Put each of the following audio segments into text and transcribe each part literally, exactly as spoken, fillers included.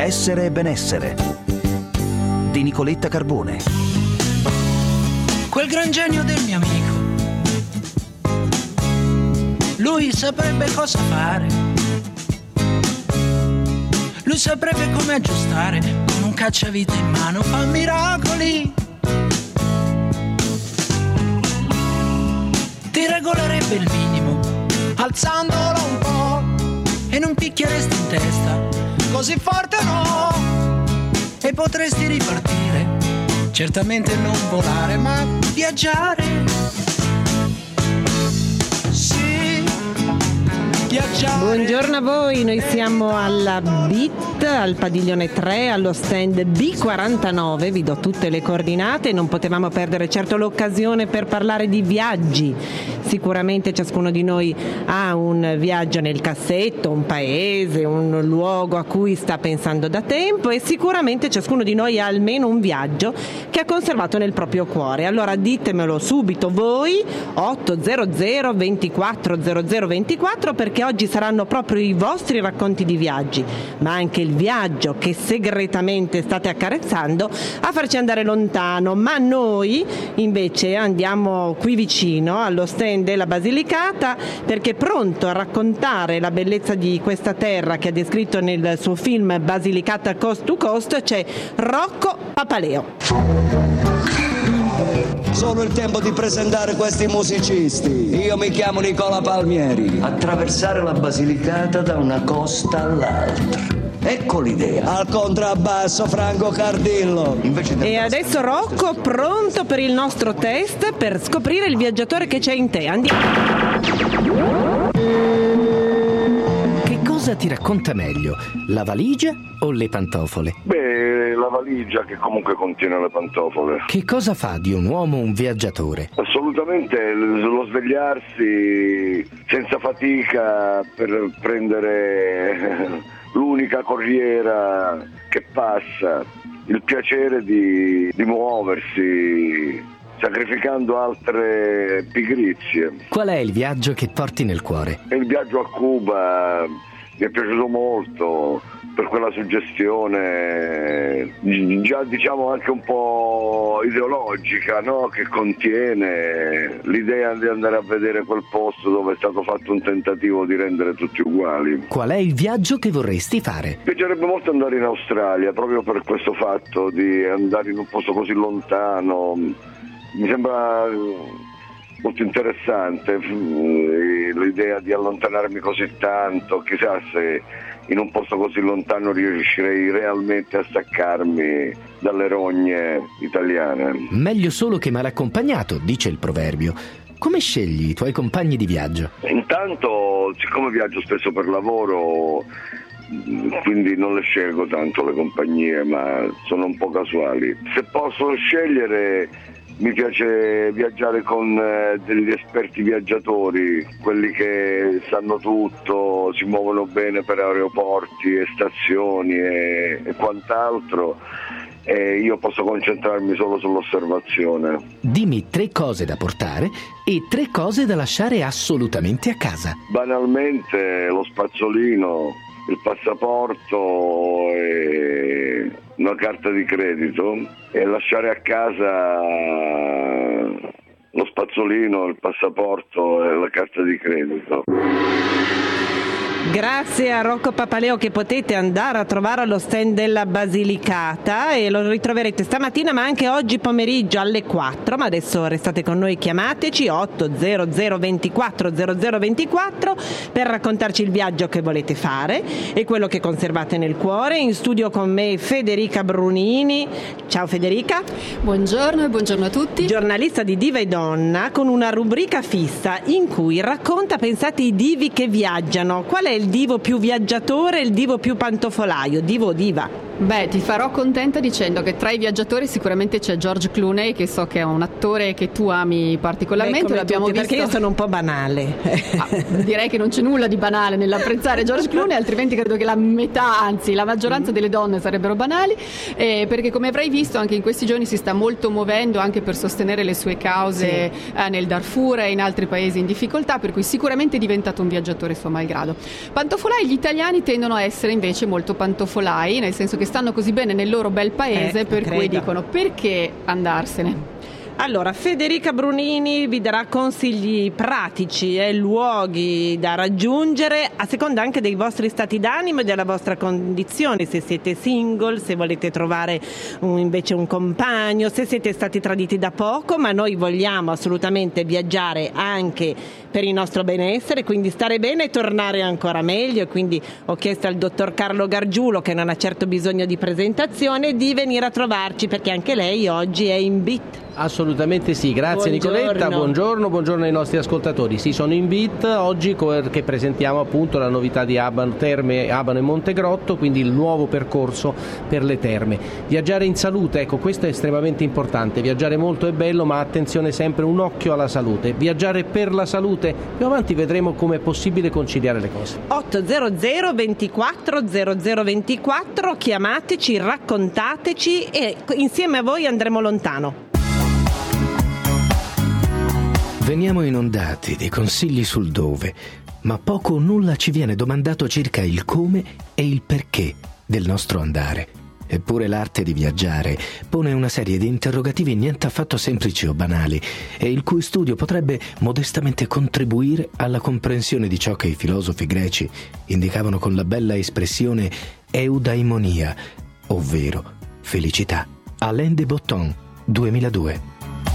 Essere e benessere di Nicoletta Carbone. Quel gran genio del mio amico, lui saprebbe cosa fare, lui saprebbe come aggiustare, con un cacciavite in mano fa miracoli, ti regolerebbe il minimo alzandolo un po' e non picchieresti in testa così forte no, e potresti ripartire, certamente non volare ma viaggiare, sì, viaggiare. Buongiorno a voi, noi siamo alla B I T, al padiglione tre, allo stand B quarantanove, vi do tutte le coordinate, non potevamo perdere certo l'occasione per parlare di viaggi. Sicuramente ciascuno di noi ha un viaggio nel cassetto, un paese, un luogo a cui sta pensando da tempo, e sicuramente ciascuno di noi ha almeno un viaggio che ha conservato nel proprio cuore. Allora ditemelo subito voi, otto zero zero ventiquattro zero zero ventiquattro, perché oggi saranno proprio i vostri racconti di viaggi, ma anche il viaggio che segretamente state accarezzando a farci andare lontano. Ma noi invece andiamo qui vicino allo stand della Basilicata, perché pronto a raccontare la bellezza di questa terra che ha descritto nel suo film Basilicata Coast to Coast c'è Rocco Papaleo. Sono il tempo di presentare questi musicisti. Io mi chiamo Nicola Palmieri. Attraversare la Basilicata da una costa all'altra. Ecco l'idea. Al contrabbasso Franco Cardillo. Invece E adesso Rocco, pronto per il nostro test per scoprire il viaggiatore che c'è in te. Andiamo. Che cosa ti racconta meglio, la valigia o le pantofole? Beh, la valigia che comunque contiene le pantofole. Che cosa fa di un uomo un viaggiatore? Assolutamente lo svegliarsi senza fatica per prendere l'unica corriera che passa, il piacere di, di muoversi, sacrificando altre pigrizie. Qual è il viaggio che porti nel cuore? Il viaggio a Cuba mi è piaciuto molto per quella suggestione già diciamo anche un po' ideologica, no? Che contiene l'idea di andare a vedere quel posto dove è stato fatto un tentativo di rendere tutti uguali. Qual è il viaggio che vorresti fare? Mi piacerebbe molto andare in Australia, proprio per questo fatto di andare in un posto così lontano. Mi sembra molto interessante l'idea di allontanarmi così tanto, chissà se in un posto così lontano riuscirei realmente a staccarmi dalle rogne italiane. Meglio solo che mal accompagnato, dice il proverbio. Come scegli i tuoi compagni di viaggio? Intanto, siccome viaggio spesso per lavoro, quindi non le scelgo tanto le compagnie, ma sono un po' casuali. Se posso scegliere, mi piace viaggiare con eh, degli esperti viaggiatori, quelli che sanno tutto, si muovono bene per aeroporti e stazioni e, e quant'altro, e io posso concentrarmi solo sull'osservazione. Dimmi tre cose da portare e tre cose da lasciare assolutamente a casa. Banalmente lo spazzolino, il passaporto e una carta di credito, e lasciare a casa lo spazzolino, il passaporto e la carta di credito. Grazie a Rocco Papaleo, che potete andare a trovare allo stand della Basilicata, e lo ritroverete stamattina ma anche oggi pomeriggio alle quattro. Ma adesso restate con noi, chiamateci otto zero zero ventiquattro zero zero ventiquattro per raccontarci il viaggio che volete fare e quello che conservate nel cuore. In studio con me Federica Brunini. Ciao Federica. Buongiorno e buongiorno a tutti. Giornalista di Diva e Donna, con una rubrica fissa in cui racconta, pensate, i divi che viaggiano. Qual è il divo più viaggiatore e il divo più pantofolaio? Divo o diva? Beh, ti farò contenta dicendo che tra i viaggiatori sicuramente c'è George Clooney, che so che è un attore che tu ami particolarmente. Beh, L'abbiamo tutti, visto... perché io sono un po' banale. Ah, direi che non c'è nulla di banale nell'apprezzare George Clooney, altrimenti credo che la metà, anzi la maggioranza delle donne sarebbero banali, eh, perché come avrai visto anche in questi giorni si sta molto muovendo anche per sostenere le sue cause, sì. eh, nel Darfur e in altri paesi in difficoltà, per cui sicuramente è diventato un viaggiatore suo malgrado. Pantofolai, gli italiani tendono a essere invece molto pantofolai, nel senso che stanno così bene nel loro bel paese, eh, per credo. cui dicono perché andarsene. Allora, Federica Brunini vi darà consigli pratici e eh, luoghi da raggiungere a seconda anche dei vostri stati d'animo e della vostra condizione, se siete single, se volete trovare un, invece un compagno, se siete stati traditi da poco, ma noi vogliamo assolutamente viaggiare anche per il nostro benessere, quindi stare bene e tornare ancora meglio, e quindi ho chiesto al dottor Carlo Gargiulo, che non ha certo bisogno di presentazione, di venire a trovarci perché anche lei oggi è in B I T. Assolutamente sì, grazie buongiorno. Nicoletta, buongiorno, buongiorno ai nostri ascoltatori. Sì, sono in B I T oggi che presentiamo appunto la novità di Abano, Terme, Abano e Montegrotto, quindi il nuovo percorso per le terme. Viaggiare in salute, ecco, questo è estremamente importante. Viaggiare molto è bello, ma attenzione, sempre un occhio alla salute. Viaggiare per la salute, più avanti vedremo come è possibile conciliare le cose. otto zero zero ventiquattro zero zero ventiquattro, chiamateci, raccontateci e insieme a voi andremo lontano. Veniamo inondati di consigli sul dove, ma poco o nulla ci viene domandato circa il come e il perché del nostro andare. Eppure l'arte di viaggiare pone una serie di interrogativi niente affatto semplici o banali e il cui studio potrebbe modestamente contribuire alla comprensione di ciò che i filosofi greci indicavano con la bella espressione eudaimonia, ovvero felicità. Alain de Botton, duemiladue.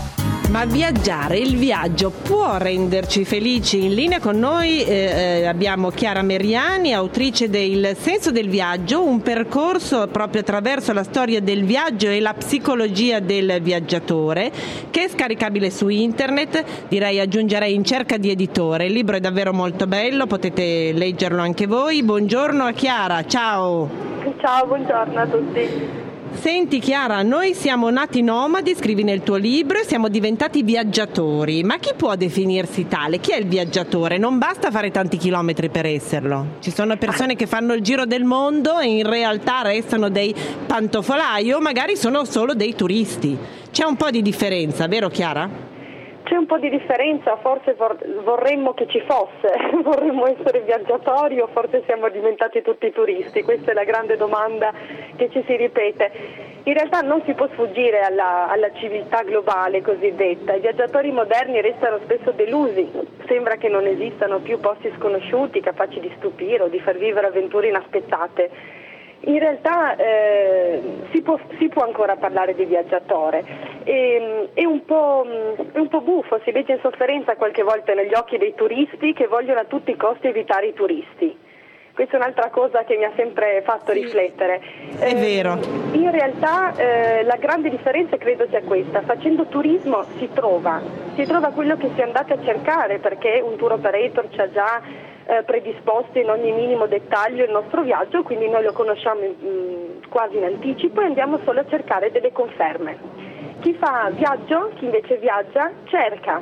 Ma viaggiare, il viaggio può renderci felici? In linea con noi eh, abbiamo Chiara Meriani, autrice del Senso del viaggio, un percorso proprio attraverso la storia del viaggio e la psicologia del viaggiatore, che è scaricabile su internet, direi aggiungerei in cerca di editore. Il libro è davvero molto bello, potete leggerlo anche voi. Buongiorno a Chiara, ciao. Ciao, buongiorno a tutti. Senti Chiara, noi siamo nati nomadi, scrivi nel tuo libro, e siamo diventati viaggiatori, ma chi può definirsi tale? Chi è il viaggiatore? Non basta fare tanti chilometri per esserlo. Ci sono persone che fanno il giro del mondo e in realtà restano dei pantofolai o magari sono solo dei turisti. C'è un po' di differenza, vero Chiara? C'è un po' di differenza, forse vorremmo che ci fosse, vorremmo essere viaggiatori o forse siamo diventati tutti turisti, questa è la grande domanda che ci si ripete. In realtà non si può sfuggire alla, alla civiltà globale cosiddetta, i viaggiatori moderni restano spesso delusi, sembra che non esistano più posti sconosciuti capaci di stupire o di far vivere avventure inaspettate. In realtà eh, si, può, si può ancora parlare di viaggiatore, e, è, un po', è un po' buffo, si legge in sofferenza qualche volta negli occhi dei turisti che vogliono a tutti i costi evitare i turisti. Questa è un'altra cosa che mi ha sempre fatto sì, riflettere. È eh, vero. In realtà eh, la grande differenza credo sia questa, facendo turismo si trova, si trova quello che si è andati a cercare, perché un tour operator ci ha già Eh, predisposto in ogni minimo dettaglio il nostro viaggio, quindi noi lo conosciamo mh, quasi in anticipo e andiamo solo a cercare delle conferme. Chi fa viaggio, chi invece viaggia, cerca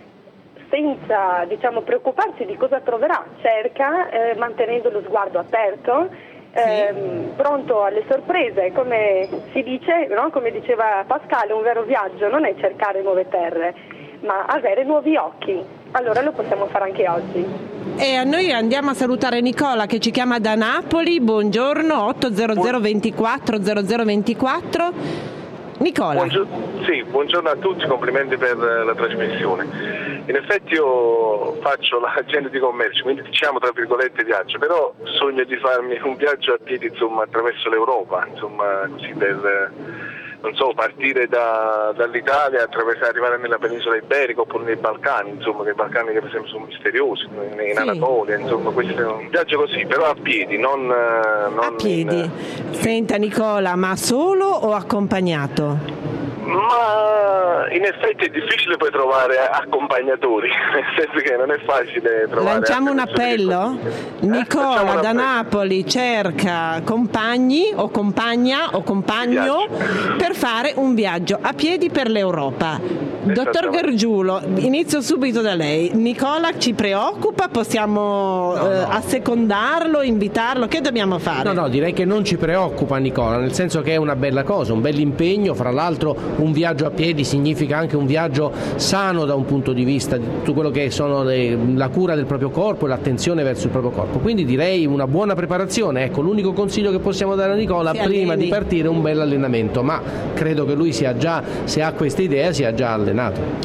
senza diciamo preoccuparsi di cosa troverà, cerca eh, mantenendo lo sguardo aperto, eh, sì. pronto alle sorprese, come si dice, no? Come diceva Pascal, un vero viaggio non è cercare nuove terre, ma avere nuovi occhi. Allora lo possiamo fare anche oggi. E a noi andiamo a salutare Nicola che ci chiama da Napoli. Buongiorno, otto zero zero ventiquattro zero zero ventiquattro. Nicola. Buongiorno, sì, buongiorno a tutti, complimenti per la trasmissione. In effetti io faccio l'agente di commercio, quindi diciamo tra virgolette viaggio, però sogno di farmi un viaggio a piedi insomma attraverso l'Europa, insomma così per non so, partire da, dall'Italia, attraversare, arrivare nella penisola iberica oppure nei Balcani, insomma, che i Balcani che per esempio sono misteriosi, in, in sì. Anatolia, insomma, questo è un viaggio così, però a piedi, non, non a piedi. In... Senta Nicola, ma solo o accompagnato? Ma Ma in effetti è difficile poi trovare accompagnatori, nel senso che non è facile trovare. Lanciamo un appello? Eh, Nicola un da appello. Napoli cerca compagni o compagna o compagno per fare un viaggio a piedi per l'Europa. Dottor Gargiulo, inizio subito da lei. Nicola ci preoccupa? Possiamo no, no. Eh, assecondarlo, invitarlo? Che dobbiamo fare? No, no, direi che non ci preoccupa Nicola, nel senso che è una bella cosa, un bell'impegno. Fra l'altro un viaggio a piedi significa anche un viaggio sano da un punto di vista di tutto quello che sono le, la cura del proprio corpo e l'attenzione verso il proprio corpo. Quindi direi una buona preparazione. Ecco, l'unico consiglio che possiamo dare a Nicola si prima alleni. di partire un bel allenamento, ma credo che lui sia già, se ha questa idea, sia già allenato.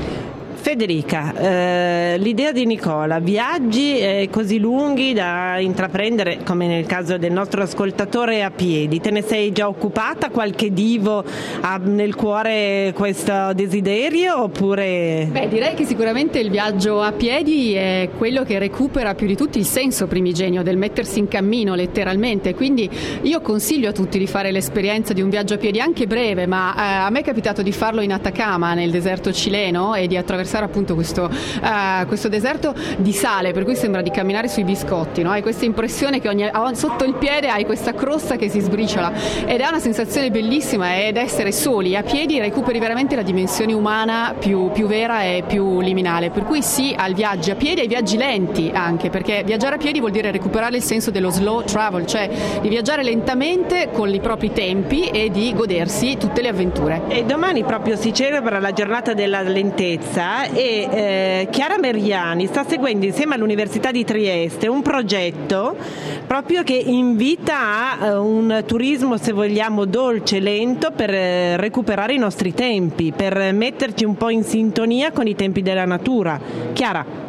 Federica, eh, l'idea di Nicola, viaggi eh, così lunghi da intraprendere, come nel caso del nostro ascoltatore, a piedi, te ne sei già occupata? Qualche divo ha nel cuore questo desiderio oppure? Beh, direi che sicuramente il viaggio a piedi è quello che recupera più di tutti il senso primigenio del mettersi in cammino letteralmente, quindi io consiglio a tutti di fare l'esperienza di un viaggio a piedi anche breve, ma eh, a me è capitato di farlo in Atacama, nel deserto cileno, e di attraversare appunto questo, uh, questo deserto di sale, per cui sembra di camminare sui biscotti, no? Hai questa impressione che ogni, sotto il piede hai questa crosta che si sbriciola ed è una sensazione bellissima, ed essere soli a piedi recuperi veramente la dimensione umana più, più vera e più liminale, per cui sì al viaggio a piedi, ai viaggi lenti anche, perché viaggiare a piedi vuol dire recuperare il senso dello slow travel, cioè di viaggiare lentamente con i propri tempi e di godersi tutte le avventure. E domani proprio si celebra la giornata della lentezza e eh, Chiara Meriani sta seguendo insieme all'Università di Trieste un progetto proprio che invita a uh, un turismo, se vogliamo, dolce, lento, per eh, recuperare i nostri tempi, per metterci un po' in sintonia con i tempi della natura. Chiara?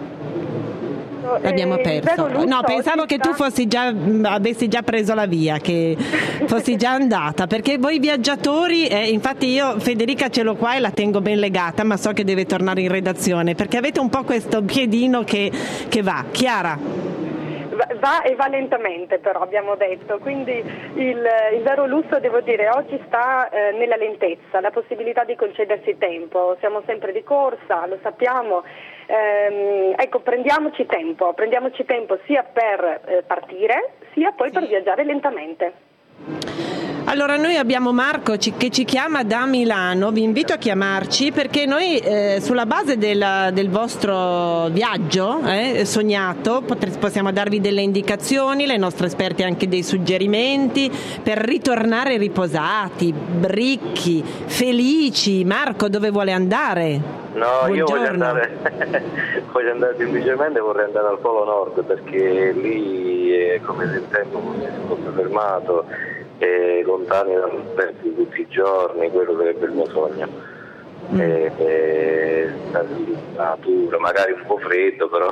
L'abbiamo perso. No, pensavo che tu fossi già avessi già preso la via, che fossi già andata, perché voi viaggiatori, eh, infatti io Federica ce l'ho qua e la tengo ben legata, ma so che deve tornare in redazione, perché avete un po' questo piedino che, che va. Chiara? Va e va lentamente, però abbiamo detto, quindi il, il vero lusso, devo dire, oggi sta eh, nella lentezza, la possibilità di concedersi tempo. Siamo sempre di corsa, lo sappiamo, ehm, ecco, prendiamoci tempo, prendiamoci tempo sia per eh, partire sia poi per viaggiare lentamente. Allora, noi abbiamo Marco che ci chiama da Milano, vi invito a chiamarci perché noi eh, sulla base del, del vostro viaggio eh, sognato potre, possiamo darvi delle indicazioni, le nostre esperte anche dei suggerimenti per ritornare riposati, ricchi, felici. Marco, dove vuole andare? No, Buongiorno. io voglio andare, voglio andare semplicemente, vorrei andare al Polo Nord, perché lì è come se il tempo fosse, fosse fermato, e lontani dal tempo tutti i giorni, quello sarebbe il mio sogno. Mm. E, e, la natura, magari un po' freddo, però.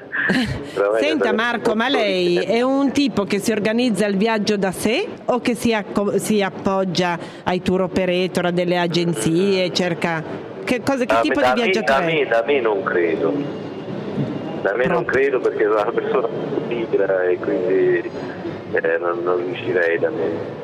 però Senta Marco, ma lei è un tipo che si organizza il viaggio da sé o che si, acco- si appoggia ai tour operator, a delle agenzie, cerca che, cosa, che da tipo me, di viaggiatore? Da me, da me non credo, da me Proprio. non credo perché sono una persona pigra e quindi eh, non, non riuscirei da me.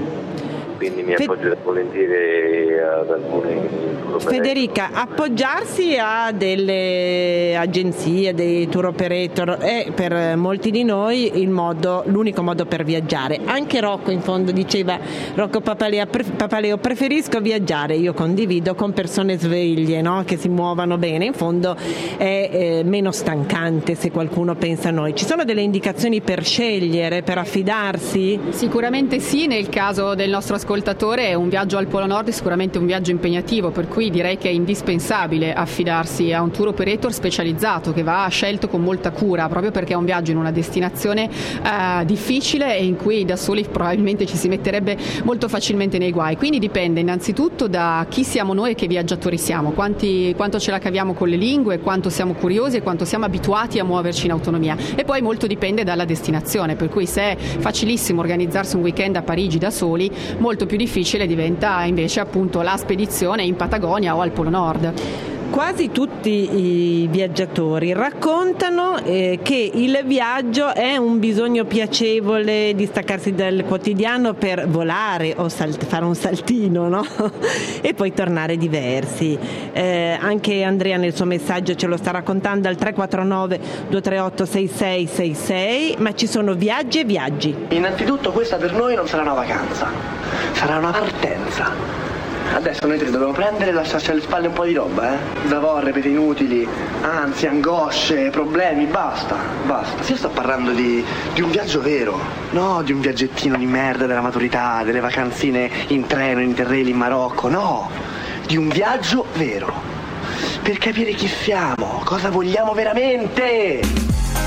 Quindi mi appoggerò volentieri ad alcuni. Federica, appoggiarsi a delle agenzie, dei tour operator è per molti di noi il modo, l'unico modo per viaggiare. Anche Rocco in fondo diceva, Rocco Papaleo, Papaleo preferisco viaggiare, io condivido, con persone sveglie, no? Che si muovano bene, in fondo è eh, meno stancante se qualcuno pensa a noi. Ci sono delle indicazioni per scegliere, per affidarsi? Sicuramente sì, nel caso del nostro ascoltatore è un viaggio al Polo Nord, è sicuramente un viaggio impegnativo, per cui direi che è indispensabile affidarsi a un tour operator specializzato che va scelto con molta cura, proprio perché è un viaggio in una destinazione eh, difficile e in cui da soli probabilmente ci si metterebbe molto facilmente nei guai. Quindi dipende innanzitutto da chi siamo noi e che viaggiatori siamo, quanti, quanto ce la caviamo con le lingue, quanto siamo curiosi e quanto siamo abituati a muoverci in autonomia, e poi molto dipende dalla destinazione, per cui se è facilissimo organizzarsi un weekend a Parigi da soli, molto più difficile diventa invece appunto la spedizione in Patagonia o al Polo Nord. quasi tutti i viaggiatori raccontano eh, che il viaggio è un bisogno piacevole di staccarsi dal quotidiano per volare o salt- fare un saltino, no? E poi tornare diversi. Eh, anche Andrea nel suo messaggio ce lo sta raccontando al tre quattro nove due tre otto sei sei sei sei, ma ci sono viaggi e viaggi. Innanzitutto questa per noi non sarà una vacanza, sarà una partenza. Adesso noi tre dobbiamo prendere e lasciarci alle spalle un po' di roba, eh? Zavorre, ripete inutili, ansie, angosce, problemi, basta, basta. Io sto parlando di, di un viaggio vero, no di un viaggettino di merda della maturità, delle vacanzine in treno, in Interrail, in Marocco, no, di un viaggio vero, per capire chi siamo, cosa vogliamo veramente.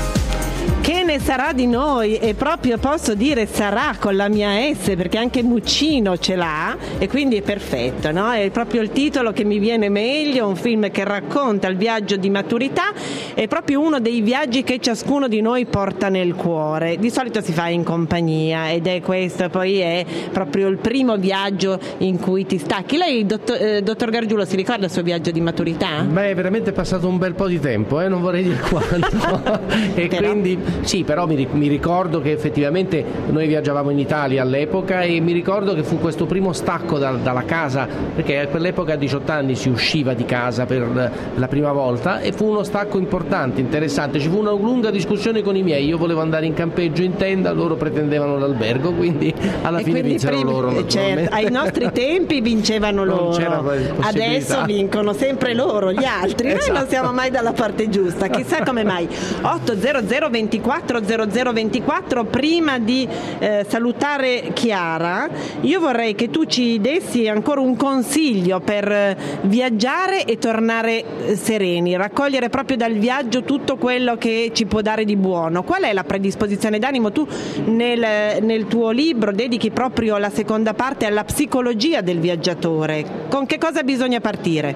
Che ne sarà di noi? E proprio posso dire sarà con la mia S, perché anche Muccino ce l'ha e quindi è perfetto, no? È proprio il titolo che mi viene meglio, un film che racconta il viaggio di maturità, è proprio uno dei viaggi che ciascuno di noi porta nel cuore. Di solito si fa in compagnia ed è questo, poi è proprio il primo viaggio in cui ti stacchi. Lei, dottor, eh, dottor Gargiulo, si ricorda il suo viaggio di maturità? Beh, è veramente passato un bel po' di tempo, eh? Non vorrei dire quanto. E Però... quindi sì, però mi, mi ricordo che effettivamente noi viaggiavamo in Italia all'epoca e mi ricordo che fu questo primo stacco da, dalla casa, perché a quell'epoca a diciotto anni si usciva di casa per la prima volta e fu uno stacco importante, interessante. Ci fu una lunga discussione con i miei, io volevo andare in campeggio in tenda, loro pretendevano l'albergo, quindi alla e fine vinsero primi, loro. Certo, ai nostri tempi vincevano non loro, c'era adesso vincono sempre loro, gli altri. Noi Esatto. non siamo mai dalla parte giusta, chissà come mai. otto zero zero ventiquattro zero zero ventiquattro. Prima di eh, salutare Chiara, io vorrei che tu ci dessi ancora un consiglio per eh, viaggiare e tornare eh, sereni, raccogliere proprio dal viaggio tutto quello che ci può dare di buono. Qual è la predisposizione d'animo? Tu nel, nel tuo libro dedichi proprio la seconda parte alla psicologia del viaggiatore. Con che cosa bisogna partire?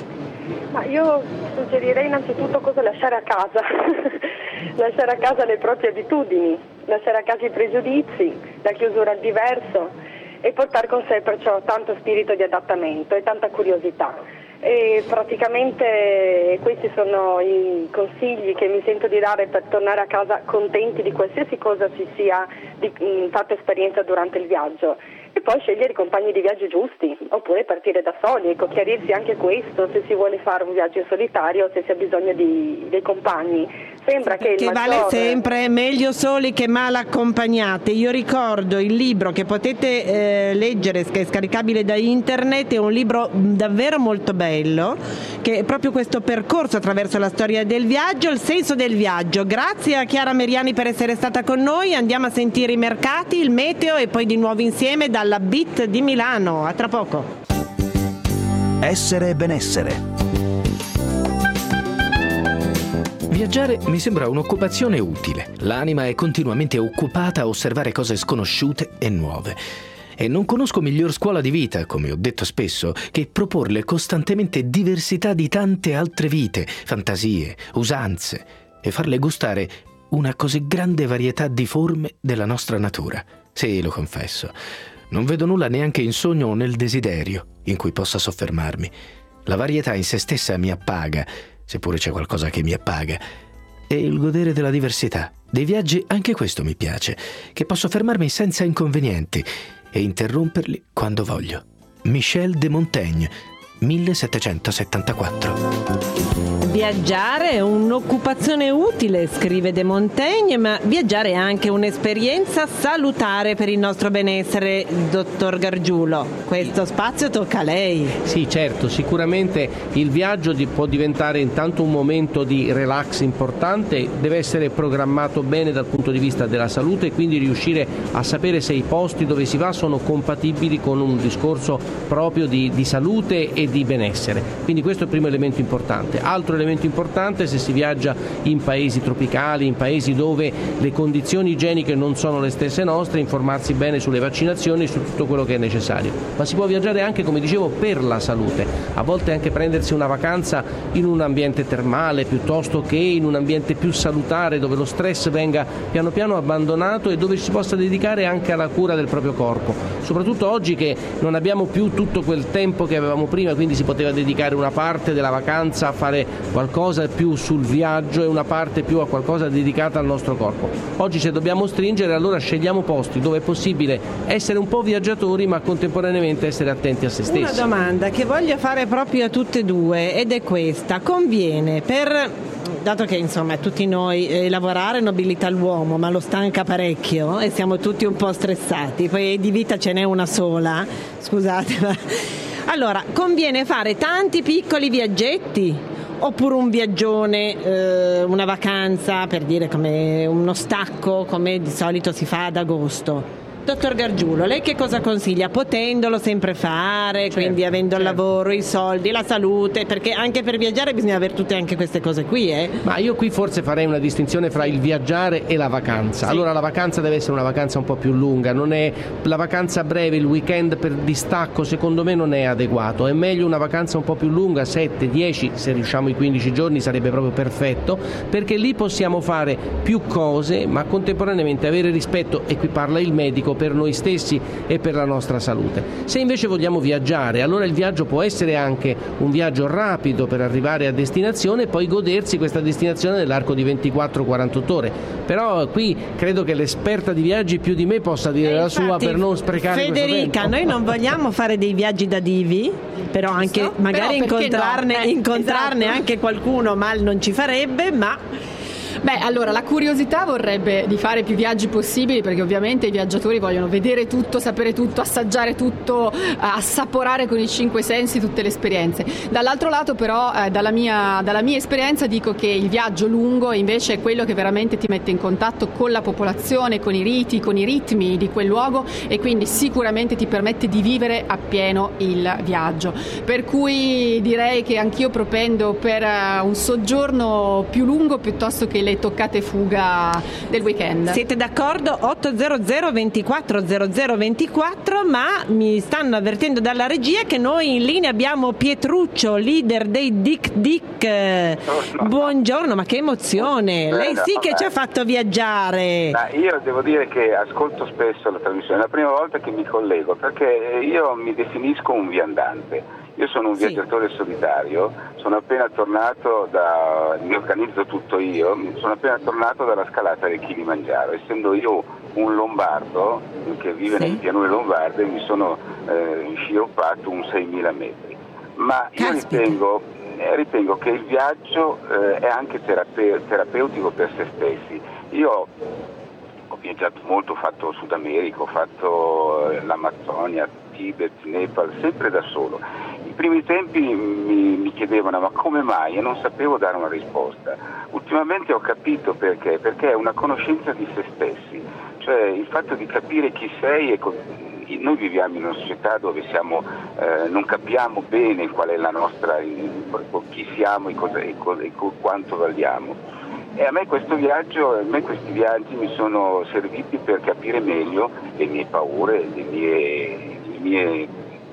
Ma io suggerirei innanzitutto cosa lasciare a casa, lasciare a casa le proprie abitudini, lasciare a casa i pregiudizi, la chiusura al diverso e portare con sé perciò tanto spirito di adattamento e tanta curiosità. E praticamente questi sono i consigli che mi sento di dare per tornare a casa contenti di qualsiasi cosa si sia di, mh, fatto esperienza durante il viaggio. E poi scegliere i compagni di viaggio giusti, oppure partire da soli, ecco, chiarirsi anche questo, se si vuole fare un viaggio in solitario o se si ha bisogno di, dei compagni. Sembra che, che il maggiore... vale sempre meglio soli che mal accompagnate. Io ricordo il libro che potete eh, leggere, che è scaricabile da internet, è un libro davvero molto bello, che è proprio questo percorso attraverso la storia del viaggio, il senso del viaggio. Grazie a Chiara Meriani per essere stata con noi, andiamo a sentire i mercati, il meteo e poi di nuovo insieme dalla B I T di Milano. A tra poco. Essere e benessere. Viaggiare mi sembra un'occupazione utile. L'anima è continuamente occupata a osservare cose sconosciute e nuove. E non conosco miglior scuola di vita, come ho detto spesso, che proporle costantemente diversità di tante altre vite, fantasie, usanze e farle gustare una così grande varietà di forme della nostra natura. Sì, lo confesso. Non vedo nulla neanche in sogno o nel desiderio in cui possa soffermarmi. La varietà in se stessa mi appaga, seppure c'è qualcosa che mi appaga. E il godere della diversità. Dei viaggi anche questo mi piace, che posso fermarmi senza inconvenienti e interromperli quando voglio. Michel de Montaigne, millesettecentosettantaquattro. Viaggiare è un'occupazione utile, scrive De Montaigne, ma viaggiare è anche un'esperienza salutare per il nostro benessere, dottor Gargiulo. Questo spazio tocca a lei. Sì, certo, sicuramente il viaggio di, può diventare intanto un momento di relax importante, deve essere programmato bene dal punto di vista della salute e quindi riuscire a sapere se i posti dove si va sono compatibili con un discorso proprio di, di salute e di benessere. Quindi questo è il primo elemento importante. Altro elemento importante, se si viaggia in paesi tropicali, in paesi dove le condizioni igieniche non sono le stesse nostre, informarsi bene sulle vaccinazioni, su tutto quello che è necessario. Ma si può viaggiare anche, come dicevo, per la salute. A volte anche prendersi una vacanza in un ambiente termale piuttosto che in un ambiente più salutare, dove lo stress venga piano piano abbandonato e dove si possa dedicare anche alla cura del proprio corpo. Soprattutto oggi che non abbiamo più tutto quel tempo che avevamo prima, prima, quindi si poteva dedicare una parte della vacanza a fare qualcosa più sul viaggio e una parte più a qualcosa dedicata al nostro corpo. Oggi se dobbiamo stringere, allora scegliamo posti dove è possibile essere un po' viaggiatori ma contemporaneamente essere attenti a se stessi. Una domanda che voglio fare proprio a tutte e due, ed è questa: conviene per... dato che insomma tutti noi eh, lavorare nobilita l'uomo, ma lo stanca parecchio e siamo tutti un po' stressati, poi di vita ce n'è una sola, scusate, ma... allora conviene fare tanti piccoli viaggetti oppure un viaggione, eh, una vacanza, per dire, come uno stacco come di solito si fa ad agosto? Dottor Gargiulo, lei che cosa consiglia? Potendolo sempre fare, certo, quindi avendo certo. il lavoro, i soldi, la salute, perché anche per viaggiare bisogna avere tutte anche queste cose qui, eh? Ma io qui forse farei una distinzione fra il viaggiare e la vacanza. Sì. Allora la vacanza deve essere una vacanza un po' più lunga, non è la vacanza breve, il weekend per distacco secondo me non è adeguato, è meglio una vacanza un po' più lunga, sette, dieci, se riusciamo i quindici giorni sarebbe proprio perfetto, perché lì possiamo fare più cose, ma contemporaneamente avere rispetto, e qui parla il medico, per noi stessi e per la nostra salute. Se invece vogliamo viaggiare, allora il viaggio può essere anche un viaggio rapido per arrivare a destinazione e poi godersi questa destinazione nell'arco di ventiquattro quarantotto ore. Però qui credo che l'esperta di viaggi più di me possa dire eh, la infatti, sua per non sprecare Federica, questo tempo. Noi non vogliamo fare dei viaggi da divi, però anche so, magari però incontrarne, no? eh, incontrarne esatto. anche qualcuno mal non ci farebbe, ma... Beh, allora la curiosità vorrebbe di fare più viaggi possibili, perché ovviamente i viaggiatori vogliono vedere tutto, sapere tutto, assaggiare tutto, assaporare con i cinque sensi tutte le esperienze. Dall'altro lato però eh, dalla, mia, dalla mia esperienza dico che il viaggio lungo invece è quello che veramente ti mette in contatto con la popolazione, con i riti, con i ritmi di quel luogo, e quindi sicuramente ti permette di vivere appieno il viaggio. Per cui direi che anch'io propendo per uh, un soggiorno più lungo piuttosto che le toccate fuga del weekend. Siete d'accordo? otto zero zero ventiquattro zero zero ventiquattro, ma mi stanno avvertendo dalla regia che noi in linea abbiamo Pietruccio, leader dei Dick Dick. Buongiorno, ma che emozione! Beh, Lei sì no, che beh. ci ha fatto viaggiare. Ma io devo dire che ascolto spesso la trasmissione, è la prima volta che mi collego, perché io mi definisco un viandante. Io sono un viaggiatore sì. solitario, sono appena tornato da, mi organizzo tutto io, sono appena tornato dalla scalata del Kilimangiaro, essendo io un lombardo che vive sì. nelle pianure lombarde, mi sono eh, sciroppato un seimila metri. Ma io ritengo, eh, ritengo che il viaggio eh, è anche terape- terapeutico per se stessi. Io ho viaggiato molto, ho fatto Sud America, ho fatto eh, l'Amazzonia, Tibet, Nepal, sempre da solo. I primi tempi mi, mi chiedevano ma come mai, e non sapevo dare una risposta. Ultimamente ho capito perché, perché è una conoscenza di se stessi, cioè il fatto di capire chi sei e con... noi viviamo in una società dove siamo, eh, non capiamo bene qual è la nostra, chi siamo e, cosa, e, cosa, e quanto valiamo. E a me questo viaggio, a me questi viaggi mi sono serviti per capire meglio le mie paure, le mie, le mie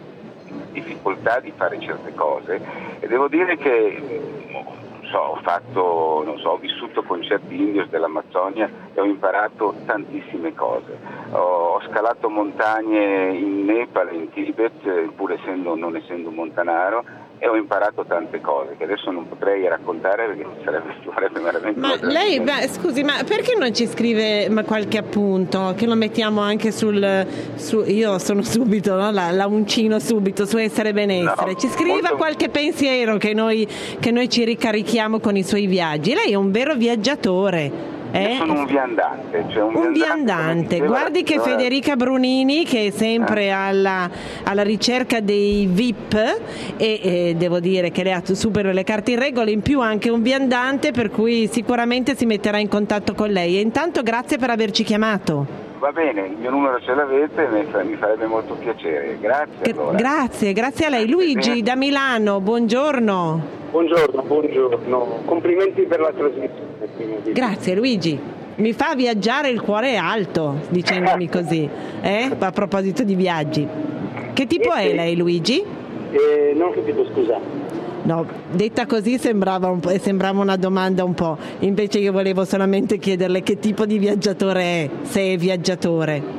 difficoltà di fare certe cose, e devo dire che so, ho fatto, non so, ho vissuto con certi indios dell'Amazzonia e ho imparato tantissime cose. Ho, ho scalato montagne in Nepal e in Tibet, pur essendo, non essendo montanaro, e ho imparato tante cose che adesso non potrei raccontare perché sarebbe, sarebbe veramente... Ma lei, beh, scusi, ma perché non ci scrive ma qualche appunto che lo mettiamo anche sul... Su, io sono subito, no? la, la uncino subito su essere benessere. No, ci scriva molto... qualche pensiero che noi, che noi ci ricarichiamo con i suoi viaggi. Lei è un vero viaggiatore. Eh? Io sono un viandante, cioè un, un viandante, viandante. Guardi che Federica Brunini, che è sempre eh. alla, alla ricerca dei V I P, e, e devo dire che le ha supera le carte in regola, in più anche un viandante, per cui sicuramente si metterà in contatto con lei. E intanto grazie per averci chiamato. Va bene, il mio numero ce l'avete, mi farebbe molto piacere. Grazie. Allora. Grazie, grazie a lei. Luigi da Milano, buongiorno. Buongiorno, buongiorno. Complimenti per la trasmissione. Grazie Luigi. Mi fa viaggiare il cuore alto, dicendomi così, eh? A proposito di viaggi. Che tipo è lei, Luigi? Eh, non ho capito, scusa. No, detta così sembrava, un po', sembrava una domanda un po', invece io volevo solamente chiederle che tipo di viaggiatore è, se è viaggiatore.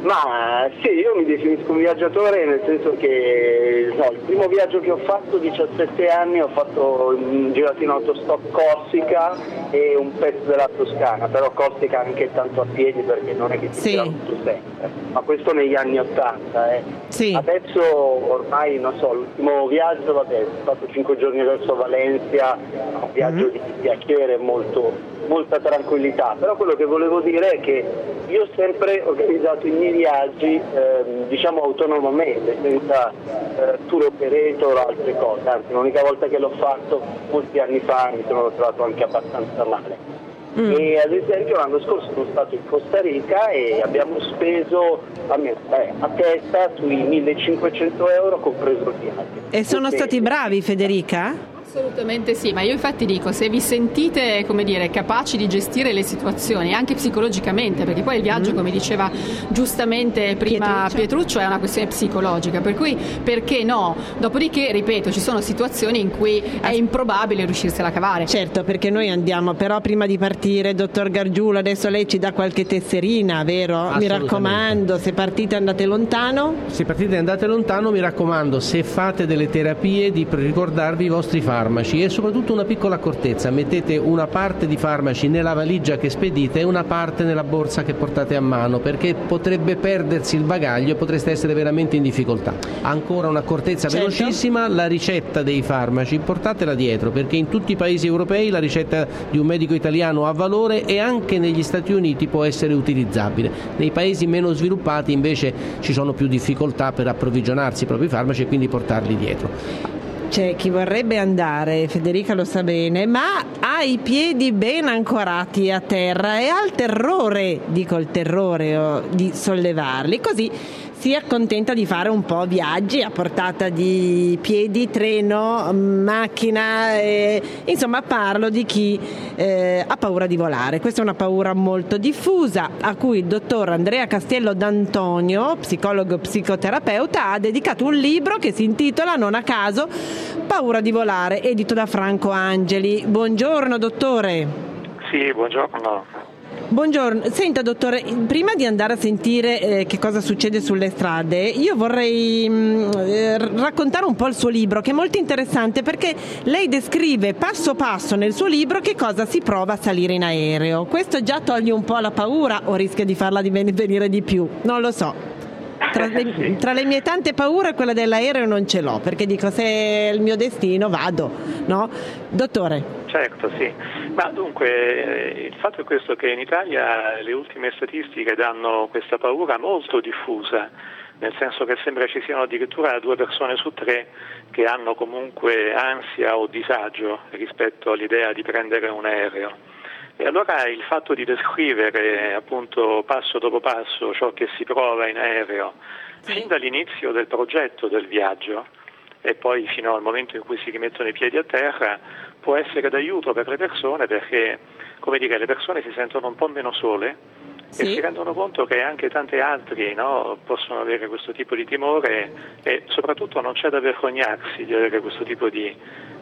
Ma sì, io mi definisco un viaggiatore nel senso che no, il primo viaggio che ho fatto, diciassette anni, ho fatto un girato in autostop Corsica e un pezzo della Toscana, però Corsica anche tanto a piedi perché non è che si gira tutto sempre, ma questo negli anni ottanta. Eh. Sì. Adesso ormai, non so, l'ultimo viaggio, vabbè, ho fatto cinque giorni verso Valencia, un viaggio mm. di chiacchiere molto molta tranquillità, però quello che volevo dire è che io ho sempre organizzato i miei viaggi eh, diciamo autonomamente, senza eh, tour operator o altre cose, anzi l'unica volta che l'ho fatto molti anni fa mi sono trovato anche abbastanza male. Mm. E ad esempio l'anno scorso sono stato in Costa Rica e abbiamo speso a, me, eh, a testa sui millecinquecento euro compreso il viaggio. E sono Quindi, stati bravi, Federica? Assolutamente sì, ma io infatti dico, se vi sentite, come dire, capaci di gestire le situazioni anche psicologicamente, perché poi il viaggio, mm. come diceva giustamente prima Pietruccio. Pietruccio, è una questione psicologica, per cui perché no? Dopodiché, ripeto, ci sono situazioni in cui è improbabile riuscirsela a cavare. Certo, perché noi andiamo, però prima di partire, dottor Gargiulo, adesso lei ci dà qualche tesserina, vero? Mi raccomando, se partite andate lontano? Se partite andate lontano, mi raccomando, se fate delle terapie, di ricordarvi i vostri farmaci. E soprattutto una piccola accortezza: mettete una parte di farmaci nella valigia che spedite e una parte nella borsa che portate a mano, perché potrebbe perdersi il bagaglio e potreste essere veramente in difficoltà. Ancora un'accortezza certo. velocissima: la ricetta dei farmaci portatela dietro, perché in tutti i paesi europei la ricetta di un medico italiano ha valore e anche negli Stati Uniti può essere utilizzabile. Nei paesi meno sviluppati invece ci sono più difficoltà per approvvigionarsi i propri farmaci e quindi portarli dietro. C'è chi vorrebbe andare, Federica lo sa bene, ma ha i piedi ben ancorati a terra e ha il terrore, dico il terrore, oh, di sollevarli, così si accontenta di fare un po' viaggi a portata di piedi, treno, macchina, eh, insomma parlo di chi eh, ha paura di volare. Questa è una paura molto diffusa a cui il dottor Andrea Castiello D'Antonio, psicologo psicoterapeuta, ha dedicato un libro che si intitola, non a caso, Paura di volare, edito da Franco Angeli. Buongiorno dottore. Sì, buongiorno. Buongiorno, senta dottore, prima di andare a sentire eh, che cosa succede sulle strade, io vorrei mh, eh, raccontare un po' il suo libro, che è molto interessante perché lei descrive passo passo nel suo libro che cosa si prova a salire in aereo. Questo già toglie un po' la paura o rischia di farla venire di più? Non lo so. Tra le, tra le mie tante paure quella dell'aereo non ce l'ho, perché dico, se è il mio destino vado, no? Dottore. Certo, sì. Ma dunque, il fatto è questo, che in Italia le ultime statistiche danno questa paura molto diffusa, nel senso che sembra ci siano addirittura due persone su tre che hanno comunque ansia o disagio rispetto all'idea di prendere un aereo. E allora il fatto di descrivere appunto passo dopo passo ciò che si prova in aereo, sì. fin dall'inizio del progetto del viaggio e poi fino al momento in cui si rimettono i piedi a terra, può essere d'aiuto per le persone, perché, come dire, le persone si sentono un po' meno sole, sì. e si rendono conto che anche tanti altri, no, possono avere questo tipo di timore, e soprattutto non c'è da vergognarsi di avere questo tipo di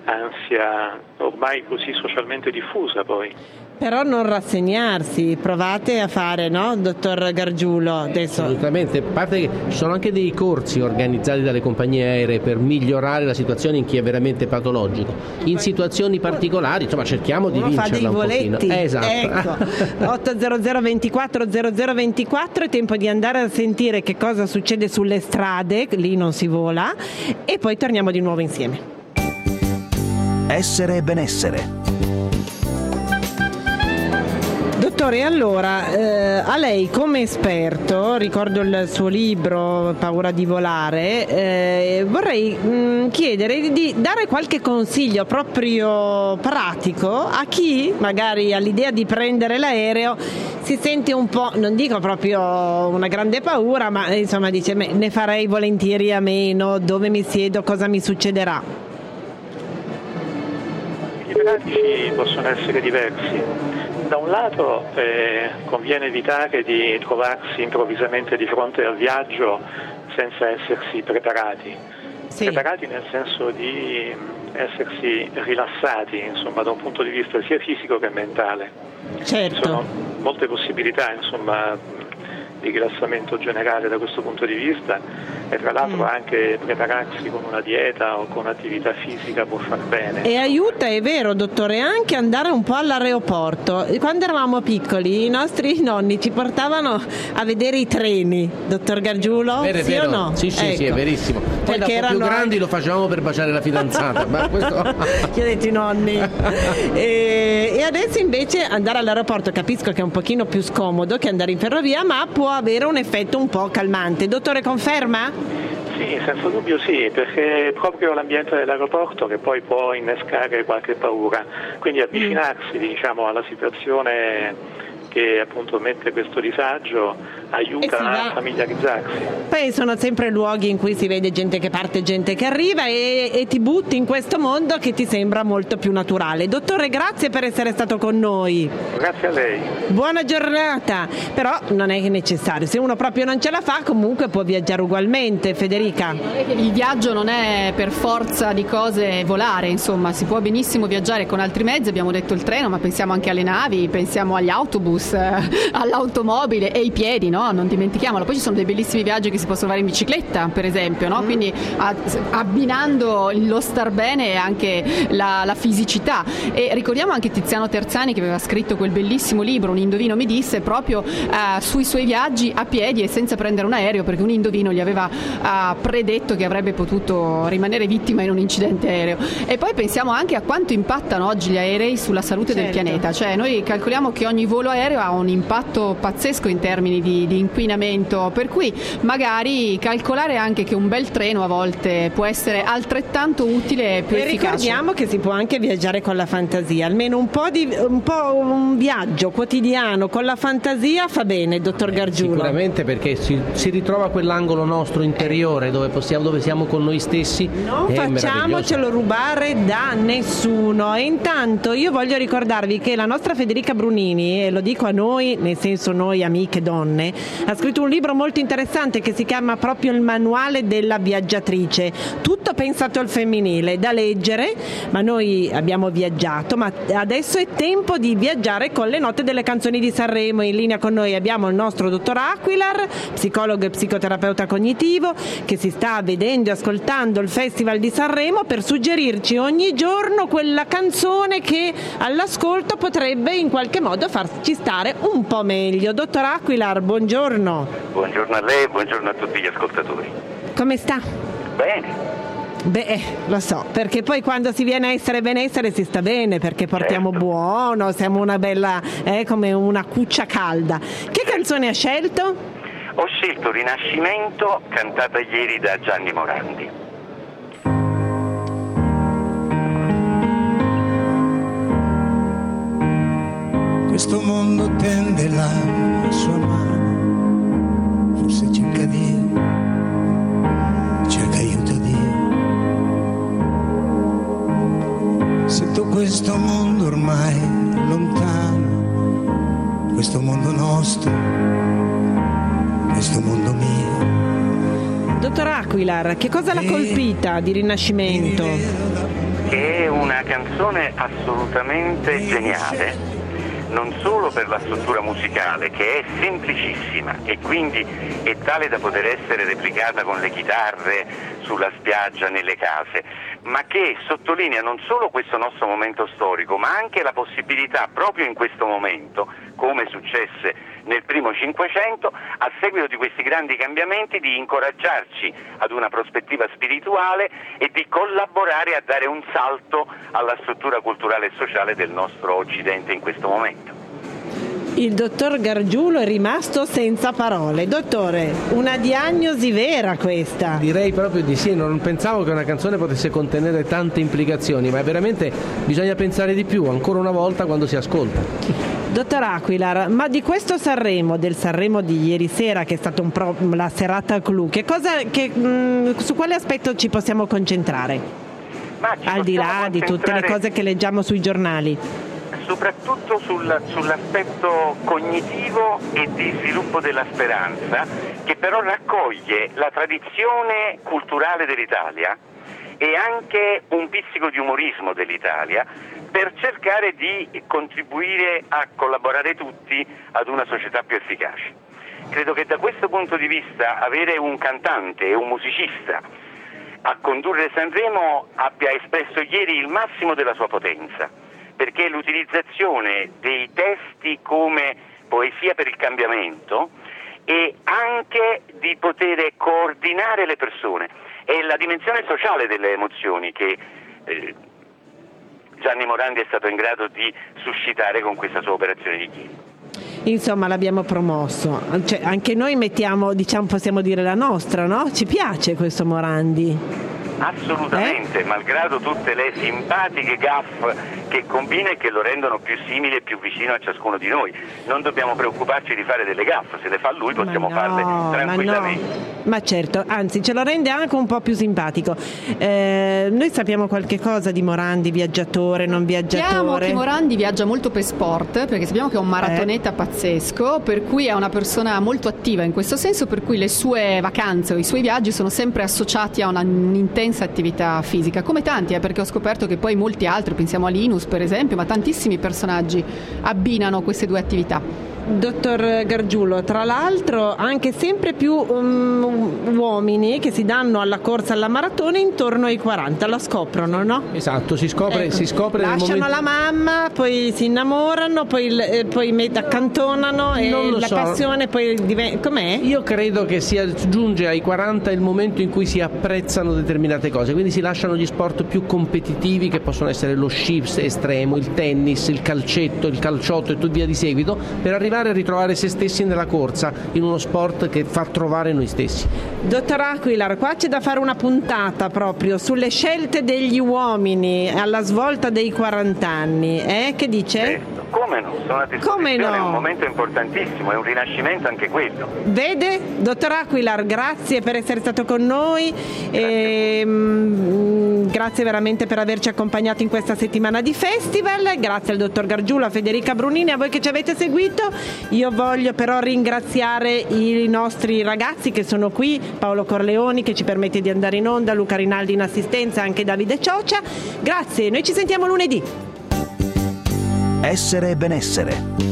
ansia ormai così socialmente diffusa poi. Però non rassegnarsi, provate a fare, no, dottor Gargiulo? Adesso. Assolutamente, a parte che ci sono anche dei corsi organizzati dalle compagnie aeree per migliorare la situazione in chi è veramente patologico. In situazioni particolari, insomma, cerchiamo di Uno vincerla fa dei un voletti. pochino. Eh, esatto. Ecco. otto zero zero ventiquattro zero zero ventiquattro, è tempo di andare a sentire che cosa succede sulle strade, lì non si vola, e poi torniamo di nuovo insieme. Essere e benessere. Dottore, allora, eh, a lei come esperto, ricordo il suo libro Paura di volare, eh, vorrei mh, chiedere di dare qualche consiglio proprio pratico a chi magari all'idea di prendere l'aereo si sente un po', non dico proprio una grande paura, ma insomma dice ne farei volentieri a meno, dove mi siedo, cosa mi succederà? I pratici possono essere diversi. Da un lato eh, conviene evitare di trovarsi improvvisamente di fronte al viaggio senza essersi preparati, sì. preparati nel senso di essersi rilassati, insomma, da un punto di vista sia fisico che mentale. Certo. Ci sono molte possibilità, insomma, di rilassamento generale da questo punto di vista, e tra l'altro mm. anche prepararsi con una dieta o con attività fisica può far bene. E aiuta, è vero dottore, anche andare un po' all'aeroporto. Quando eravamo piccoli i nostri nonni ci portavano a vedere i treni, dottor Gargiulo, vero, sì vero. o no? Sì, sì, ecco. sì, è verissimo. Poi Perché da un po' più grandi anche... lo facevamo per baciare la fidanzata. Ma questo... Chi ha detto i nonni? e, e adesso invece andare all'aeroporto, capisco che è un pochino più scomodo che andare in ferrovia, ma può avere un effetto un po' calmante. Dottore, conferma? Sì, senza dubbio sì, perché è proprio l'ambiente dell'aeroporto che poi può innescare qualche paura, quindi avvicinarsi mm. diciamo, alla situazione che appunto mette questo disagio aiuta a familiarizzarsi. Poi sono sempre luoghi in cui si vede gente che parte, gente che arriva e, e ti butti in questo mondo che ti sembra molto più naturale. Dottore, grazie per essere stato con noi. Grazie a lei. Buona giornata. Però non è necessario, se uno proprio non ce la fa comunque può viaggiare ugualmente. Federica? Il viaggio non è per forza di cose volare, insomma, si può benissimo viaggiare con altri mezzi, abbiamo detto il treno, ma pensiamo anche alle navi, pensiamo agli autobus, all'automobile e i piedi, no? Non dimentichiamolo. Poi ci sono dei bellissimi viaggi che si possono fare in bicicletta, per esempio, no? Mm. Quindi a, abbinando lo star bene e anche la, la fisicità. E ricordiamo anche Tiziano Terzani che aveva scritto quel bellissimo libro, Un indovino mi disse, proprio uh, sui suoi viaggi a piedi e senza prendere un aereo, perché un indovino gli aveva uh, predetto che avrebbe potuto rimanere vittima in un incidente aereo. E poi pensiamo anche a quanto impattano oggi gli aerei sulla salute certo. del pianeta. Cioè noi calcoliamo che ogni volo aereo ha un impatto pazzesco in termini di, di inquinamento, per cui magari calcolare anche che un bel treno a volte può essere altrettanto utile e più e efficace. Ricordiamo che si può anche viaggiare con la fantasia, almeno un po' di un po' un viaggio quotidiano con la fantasia fa bene, dottor Gargiulo. Sicuramente, perché si, si ritrova quell'angolo nostro interiore dove possiamo, dove siamo con noi stessi. Non facciamocelo rubare da nessuno. E intanto io voglio ricordarvi che la nostra Federica Brunini, e lo dico a noi, nel senso noi amiche donne, ha scritto un libro molto interessante che si chiama proprio Il manuale della viaggiatrice, tutto pensato al femminile, da leggere, ma noi abbiamo viaggiato, ma adesso è tempo di viaggiare con le note delle canzoni di Sanremo. In linea con noi abbiamo il nostro dottor Aquilar, psicologo e psicoterapeuta cognitivo, che si sta vedendo e ascoltando il Festival di Sanremo per suggerirci ogni giorno quella canzone che all'ascolto potrebbe in qualche modo farci stare un po' meglio. Dottor Aquilar, buongiorno. Buongiorno a lei e buongiorno a tutti gli ascoltatori. Come sta? Bene. Beh, lo so, perché poi quando si viene a essere benessere si sta bene, perché portiamo certo. buono, siamo una bella, eh, come una cuccia calda. Che canzone ha scelto? Ho scelto Rinascimento, cantata ieri da Gianni Morandi. Questo mondo tende la sua mano, forse cerca Dio, cerca aiuto Dio. Sento questo mondo ormai lontano, questo mondo nostro, questo mondo mio. Dottor Aquilar, che cosa l'ha colpita di Rinascimento? È una canzone assolutamente geniale. Non solo per la struttura musicale, che è semplicissima e quindi è tale da poter essere replicata con le chitarre sulla spiaggia, nelle case, ma che sottolinea non solo questo nostro momento storico, ma anche la possibilità proprio in questo momento, come successe nel primo Cinquecento, a seguito di questi grandi cambiamenti, di incoraggiarci ad una prospettiva spirituale e di collaborare a dare un salto alla struttura culturale e sociale del nostro Occidente in questo momento. Il dottor Gargiulo è rimasto senza parole. Dottore, una diagnosi vera questa? Direi proprio di sì, non pensavo che una canzone potesse contenere tante implicazioni, ma veramente bisogna pensare di più, ancora una volta, quando si ascolta. Dottor Aquilar, ma di questo Sanremo, del Sanremo di ieri sera, che è stata un pro, la serata clou, che cosa, che, mh, su quale aspetto ci possiamo concentrare? Ma ci Al di là di tutte le cose che leggiamo sui giornali. Soprattutto sul, sull'aspetto cognitivo e di sviluppo della speranza, che però raccoglie la tradizione culturale dell'Italia e anche un pizzico di umorismo dell'Italia, per cercare di contribuire a collaborare tutti ad una società più efficace. Credo che da questo punto di vista avere un cantante e un musicista a condurre Sanremo abbia espresso ieri il massimo della sua potenza, perché l'utilizzazione dei testi come poesia per il cambiamento e anche di poter coordinare le persone è la dimensione sociale delle emozioni che eh, Gianni Morandi è stato in grado di suscitare con questa sua operazione di ieri. Insomma, l'abbiamo promosso, cioè, anche noi mettiamo, diciamo, possiamo dire la nostra, no? Ci piace questo Morandi. Assolutamente, eh? malgrado tutte le simpatiche gaffe che combina e che lo rendono più simile e più vicino a ciascuno di noi. Non dobbiamo preoccuparci di fare delle gaffe, se le fa lui possiamo ma no, farle tranquillamente. Ma, no. ma certo, anzi ce lo rende anche un po' più simpatico. Eh, noi sappiamo qualche cosa di Morandi, viaggiatore, non viaggiatore? Sappiamo che Morandi viaggia molto per sport, perché sappiamo che è un maratoneta eh. pazzesco, per cui è una persona molto attiva in questo senso, per cui le sue vacanze o i suoi viaggi sono sempre associati a una, un'intensa attività fisica, come tanti, eh, perché ho scoperto che poi molti altri, pensiamo a Linus per esempio, ma tantissimi personaggi abbinano queste due attività. Dottor Gargiulo, tra l'altro anche sempre più um, uomini che si danno alla corsa alla maratona intorno ai quaranta, la scoprono, no? Esatto, si scopre, ecco. si scopre lasciano nel momento... la mamma, poi si innamorano, poi, eh, poi met- accantonano e la so. passione poi diventa... Com'è? Io credo che si giunge ai quaranta il momento in cui si apprezzano determinate cose, quindi si lasciano gli sport più competitivi che possono essere lo sci estremo, il tennis, il calcetto, il calciotto e via di seguito, per arrivare a ritrovare se stessi nella corsa, in uno sport che fa trovare noi stessi. Dottor Aquilar, qua c'è da fare una puntata proprio sulle scelte degli uomini alla svolta dei quaranta anni, eh? Che dice? Certo. Come no? Sono a disposizione, no? È un momento importantissimo, è un rinascimento anche quello. Vede? Dottor Aquilar, grazie per essere stato con noi e, mh, grazie veramente per averci accompagnato in questa settimana di festival, grazie al dottor Gargiulo, a Federica Brunini, a voi che ci avete seguito. Io voglio però ringraziare i nostri ragazzi che sono qui, Paolo Corleoni che ci permette di andare in onda, Luca Rinaldi in assistenza, anche Davide Cioccia. Grazie, noi ci sentiamo lunedì. Essere e benessere.